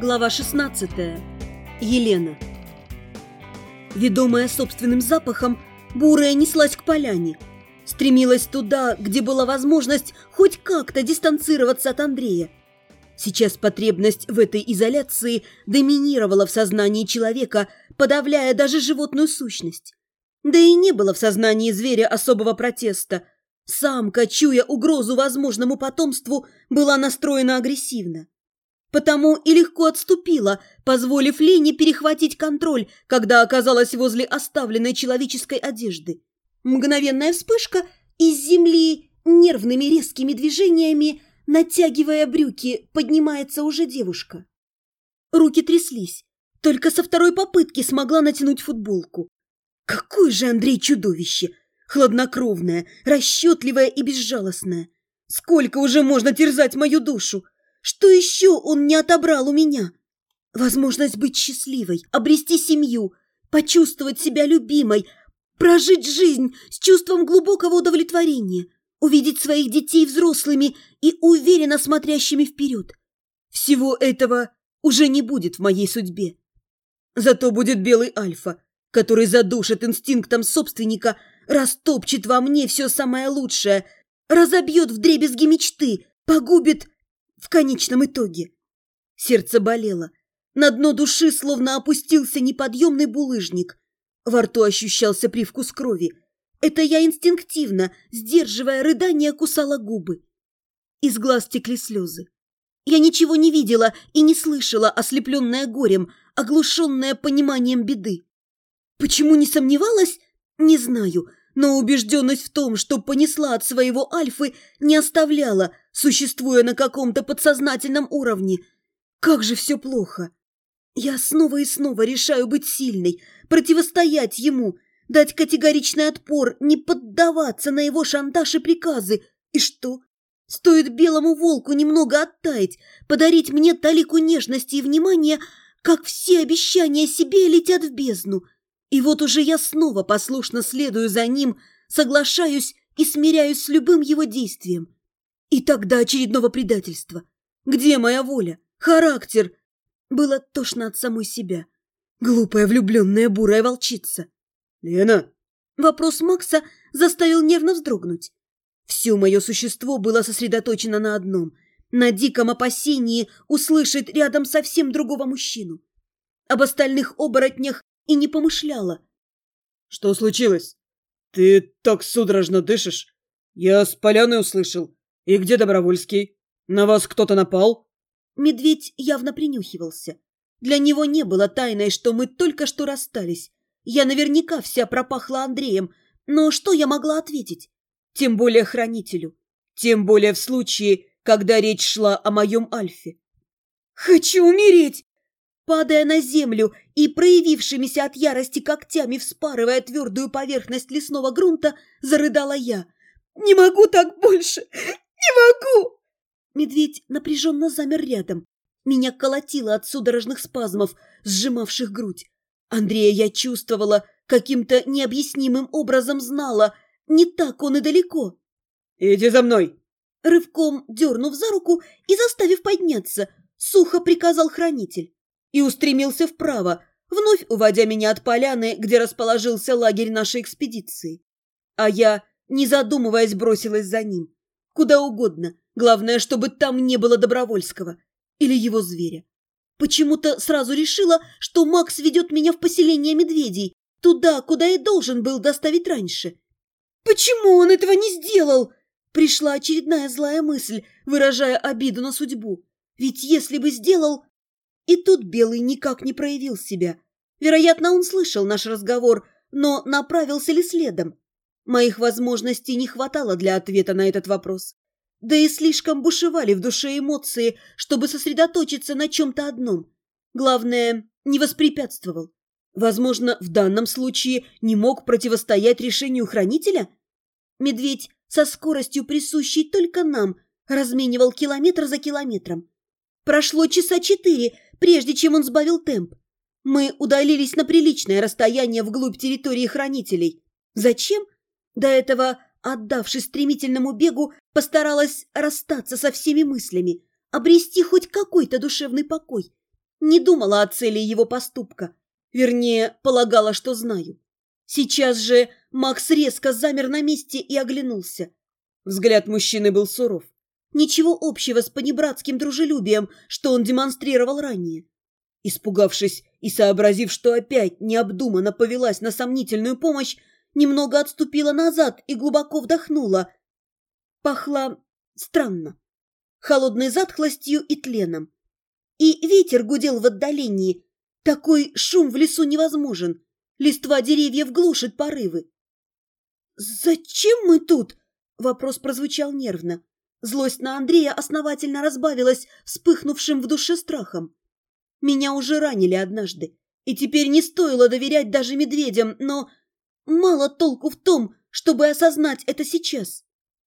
Глава 16. Елена. Ведомая собственным запахом, бурая неслась к поляне. Стремилась туда, где была возможность хоть как-то дистанцироваться от Андрея. Сейчас потребность в этой изоляции доминировала в сознании человека, подавляя даже животную сущность. Да и не было в сознании зверя особого протеста. Самка, чуя угрозу возможному потомству, была настроена агрессивно. Потому и легко отступила, позволив Лене перехватить контроль, когда оказалась возле оставленной человеческой одежды. Мгновенная вспышка, из земли нервными резкими движениями, натягивая брюки, поднимается уже девушка. Руки тряслись, только со второй попытки смогла натянуть футболку. Какое же Андрей чудовище! Хладнокровное, расчетливое и безжалостное. Сколько уже можно терзать мою душу? Что еще он не отобрал у меня? Возможность быть счастливой, обрести семью, почувствовать себя любимой, прожить жизнь с чувством глубокого удовлетворения, увидеть своих детей взрослыми и уверенно смотрящими вперед. Всего этого уже не будет в моей судьбе. Зато будет белый альфа, который задушит инстинктом собственника, растопчет во мне все самое лучшее, разобьет вдребезги мечты, погубит в конечном итоге. Сердце болело. На дно души словно опустился неподъемный булыжник. Во рту ощущался привкус крови. Это я инстинктивно, сдерживая рыдания, кусала губы. Из глаз текли слезы. Я ничего не видела и не слышала, ослепленная горем, оглушенная пониманием беды. Почему не сомневалась? Не знаю, но убежденность в том, что понесла от своего Альфы, не оставляла, существуя на каком-то подсознательном уровне. Как же все плохо. Я снова и снова решаю быть сильной, противостоять ему, дать категоричный отпор, не поддаваться на его шантаж и приказы. И что? Стоит белому волку немного оттаять, подарить мне талику нежности и внимания, как все обещания себе летят в бездну. И вот уже я снова послушно следую за ним, соглашаюсь и смиряюсь с любым его действием. И тогда очередного предательства. Где моя воля? Характер? Было тошно от самой себя. Глупая влюбленная бурая волчица. «Лена!» Вопрос Макса заставил нервно вздрогнуть. Все мое существо было сосредоточено на одном – на диком опасении услышать рядом совсем другого мужчину. Об остальных оборотнях и не помышляла. «Что случилось? Ты так судорожно дышишь. Я с поляны услышал. И где Добровольский? На вас кто-то напал?» Медведь явно принюхивался. Для него не было тайной, что мы только что расстались. Я наверняка вся пропахла Андреем, но что я могла ответить? Тем более хранителю. Тем более в случае, когда речь шла о моем Альфе. «Хочу умереть!» Падая на землю и проявившимися от ярости когтями вспарывая твердую поверхность лесного грунта, зарыдала я. «Не могу так больше! Не могу!» Медведь напряженно замер рядом. Меня колотило от судорожных спазмов, сжимавших грудь. Андрея я чувствовала, каким-то необъяснимым образом знала. Не так он и далеко. «Иди за мной!» Рывком дернув за руку и заставив подняться, сухо приказал хранитель. И устремился вправо, вновь уводя меня от поляны, где расположился лагерь нашей экспедиции. А я, не задумываясь, бросилась за ним. Куда угодно, главное, чтобы там не было Добровольского или его зверя. Почему-то сразу решила, что Макс ведет меня в поселение медведей, туда, куда и должен был доставить раньше. «Почему он этого не сделал?» Пришла очередная злая мысль, выражая обиду на судьбу. Ведь если бы сделал... И тут Белый никак не проявил себя. Вероятно, он слышал наш разговор, но направился ли следом? Моих возможностей не хватало для ответа на этот вопрос. Да и слишком бушевали в душе эмоции, чтобы сосредоточиться на чем-то одном. Главное, не воспрепятствовал. Возможно, в данном случае не мог противостоять решению хранителя? Медведь со скоростью, присущей только нам, разменивал километр за километром. Прошло часа 4, прежде чем он сбавил темп. Мы удалились на приличное расстояние вглубь территории хранителей. Зачем? До этого, отдавшись стремительному бегу, постаралась расстаться со всеми мыслями, обрести хоть какой-то душевный покой. Не думала о цели его поступка. Вернее, полагала, что знаю. Сейчас же Макс резко замер на месте и оглянулся. Взгляд мужчины был суров. Ничего общего с понебратским дружелюбием, что он демонстрировал ранее. Испугавшись и сообразив, что опять необдуманно повелась на сомнительную помощь, немного отступила назад и глубоко вдохнула. Пахло странно. Холодной затхлостью и тленом. И ветер гудел в отдалении. Такой шум в лесу невозможен. Листва деревьев глушит порывы. «Зачем мы тут?» — вопрос прозвучал нервно. Злость на Андрея основательно разбавилась вспыхнувшим в душе страхом. Меня уже ранили однажды, и теперь не стоило доверять даже медведям, но мало толку в том, чтобы осознать это сейчас.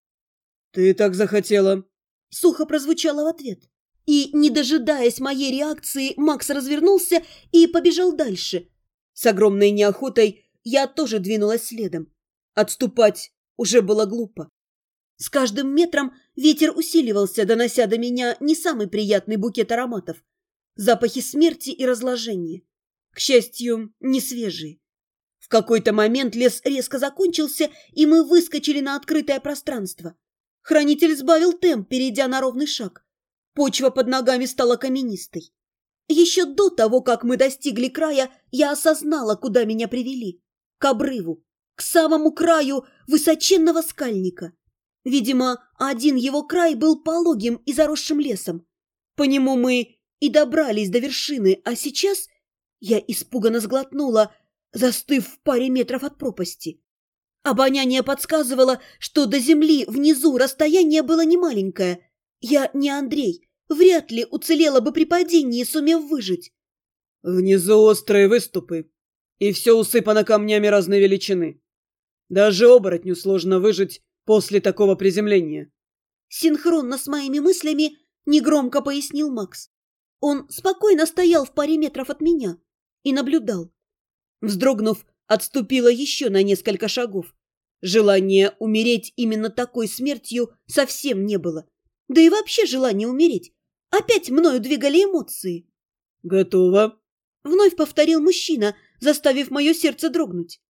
«Ты так захотела», — сухо прозвучало в ответ. И, не дожидаясь моей реакции, Макс развернулся и побежал дальше. С огромной неохотой я тоже двинулась следом. Отступать уже было глупо. С каждым метром ветер усиливался, донося до меня не самый приятный букет ароматов. Запахи смерти и разложения. К счастью, не свежие. В какой-то момент лес резко закончился, и мы выскочили на открытое пространство. Хранитель сбавил темп, перейдя на ровный шаг. Почва под ногами стала каменистой. Еще до того, как мы достигли края, я осознала, куда меня привели. К обрыву, к самому краю высоченного скальника. Видимо, один его край был пологим и заросшим лесом. По нему мы и добрались до вершины, а сейчас я испуганно сглотнула, застыв в паре метров от пропасти. Обоняние подсказывало, что до земли внизу расстояние было немаленькое. Я не Андрей, вряд ли уцелела бы при падении, сумев выжить. «Внизу острые выступы, и все усыпано камнями разной величины. Даже оборотню сложно выжить после такого приземления». Синхронно с моими мыслями негромко пояснил Макс. Он спокойно стоял в паре метров от меня и наблюдал. Вздрогнув, отступила еще на несколько шагов. Желания умереть именно такой смертью совсем не было. Да и вообще желание умереть. Опять мною двигали эмоции. «Готово?» — вновь повторил мужчина, заставив мое сердце дрогнуть.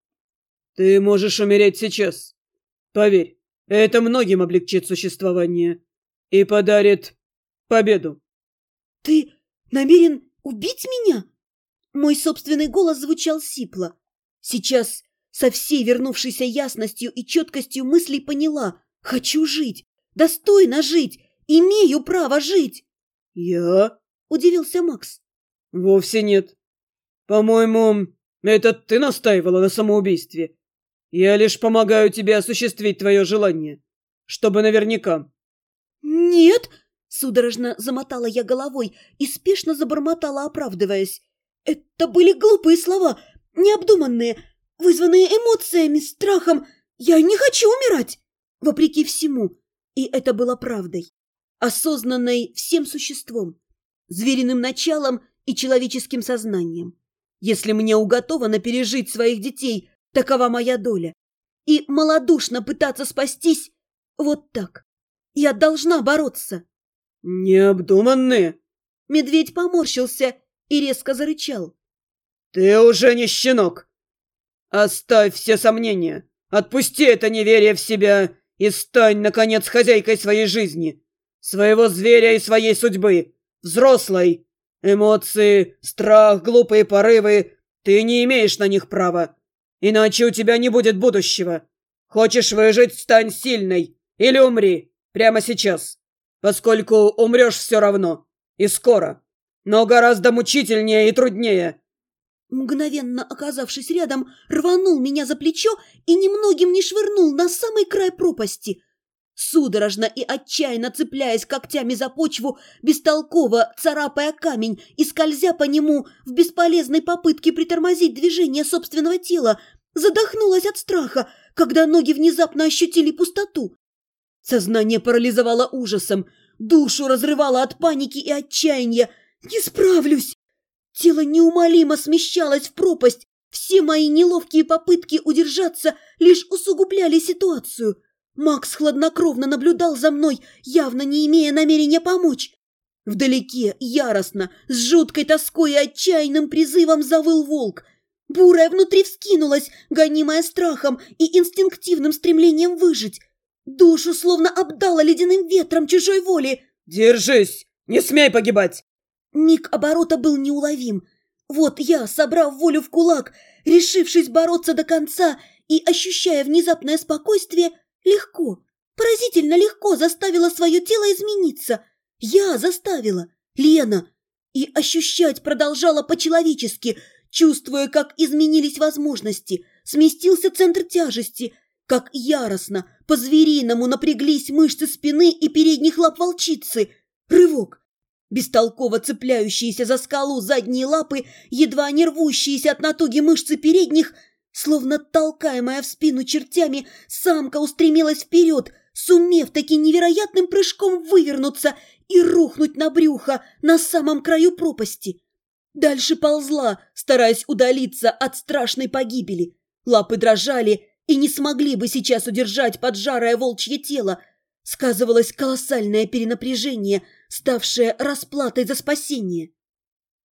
«Ты можешь умереть сейчас. Поверь, это многим облегчит существование и подарит победу». «Ты намерен убить меня?» Мой собственный голос звучал сипло. Сейчас со всей вернувшейся ясностью и четкостью мыслей поняла. Хочу жить, достойно жить, имею право жить. «Я?» — удивился Макс. «Вовсе нет. По-моему, это ты настаивала на самоубийстве. Я лишь помогаю тебе осуществить твое желание, чтобы наверняка». «Нет!» — судорожно замотала я головой и спешно забормотала, оправдываясь. «Это были глупые слова, необдуманные, вызванные эмоциями, страхом. Я не хочу умирать!» Вопреки всему. И это было правдой. Осознанной всем существом, звериным началом и человеческим сознанием. Если мне уготовано пережить своих детей, такова моя доля. И малодушно пытаться спастись вот так. Я должна бороться. «Необдуманные?» Медведь поморщился и резко зарычал. «Ты уже не щенок. Оставь все сомнения. Отпусти это неверие в себя и стань, наконец, хозяйкой своей жизни, своего зверя и своей судьбы, взрослой. Эмоции, страх, глупые порывы — ты не имеешь на них права, иначе у тебя не будет будущего. Хочешь выжить — стань сильной или умри прямо сейчас, поскольку умрешь все равно и скоро, но гораздо мучительнее и труднее». Мгновенно оказавшись рядом, рванул меня за плечо и немногим не швырнул на самый край пропасти. Судорожно и отчаянно цепляясь когтями за почву, бестолково царапая камень и скользя по нему в бесполезной попытке притормозить движение собственного тела, задохнулась от страха, когда ноги внезапно ощутили пустоту. Сознание парализовало ужасом, душу разрывало от паники и отчаяния. «Не справлюсь!» Тело неумолимо смещалось в пропасть. Все мои неловкие попытки удержаться лишь усугубляли ситуацию. Макс хладнокровно наблюдал за мной, явно не имея намерения помочь. Вдалеке, яростно, с жуткой тоской и отчаянным призывом завыл волк. Бурая внутри вскинулась, гонимая страхом и инстинктивным стремлением выжить. Душу словно обдало ледяным ветром чужой воли. «Держись! Не смей погибать!» Миг оборота был неуловим. Вот я, собрав волю в кулак, решившись бороться до конца и ощущая внезапное спокойствие, легко, поразительно легко заставила свое тело измениться. Я заставила, Лена, и ощущать продолжала по-человечески, чувствуя, как изменились возможности, сместился центр тяжести, как яростно, по-звериному напряглись мышцы спины и передних лап волчицы. Рывок. Бестолково цепляющиеся за скалу задние лапы, едва не рвущиеся от натуги мышцы передних, словно толкаемая в спину чертями, самка устремилась вперед, сумев таки невероятным прыжком вывернуться и рухнуть на брюхо на самом краю пропасти. Дальше ползла, стараясь удалиться от страшной погибели. Лапы дрожали и не смогли бы сейчас удержать поджарое волчье тело. Сказывалось колоссальное перенапряжение, ставшее расплатой за спасение.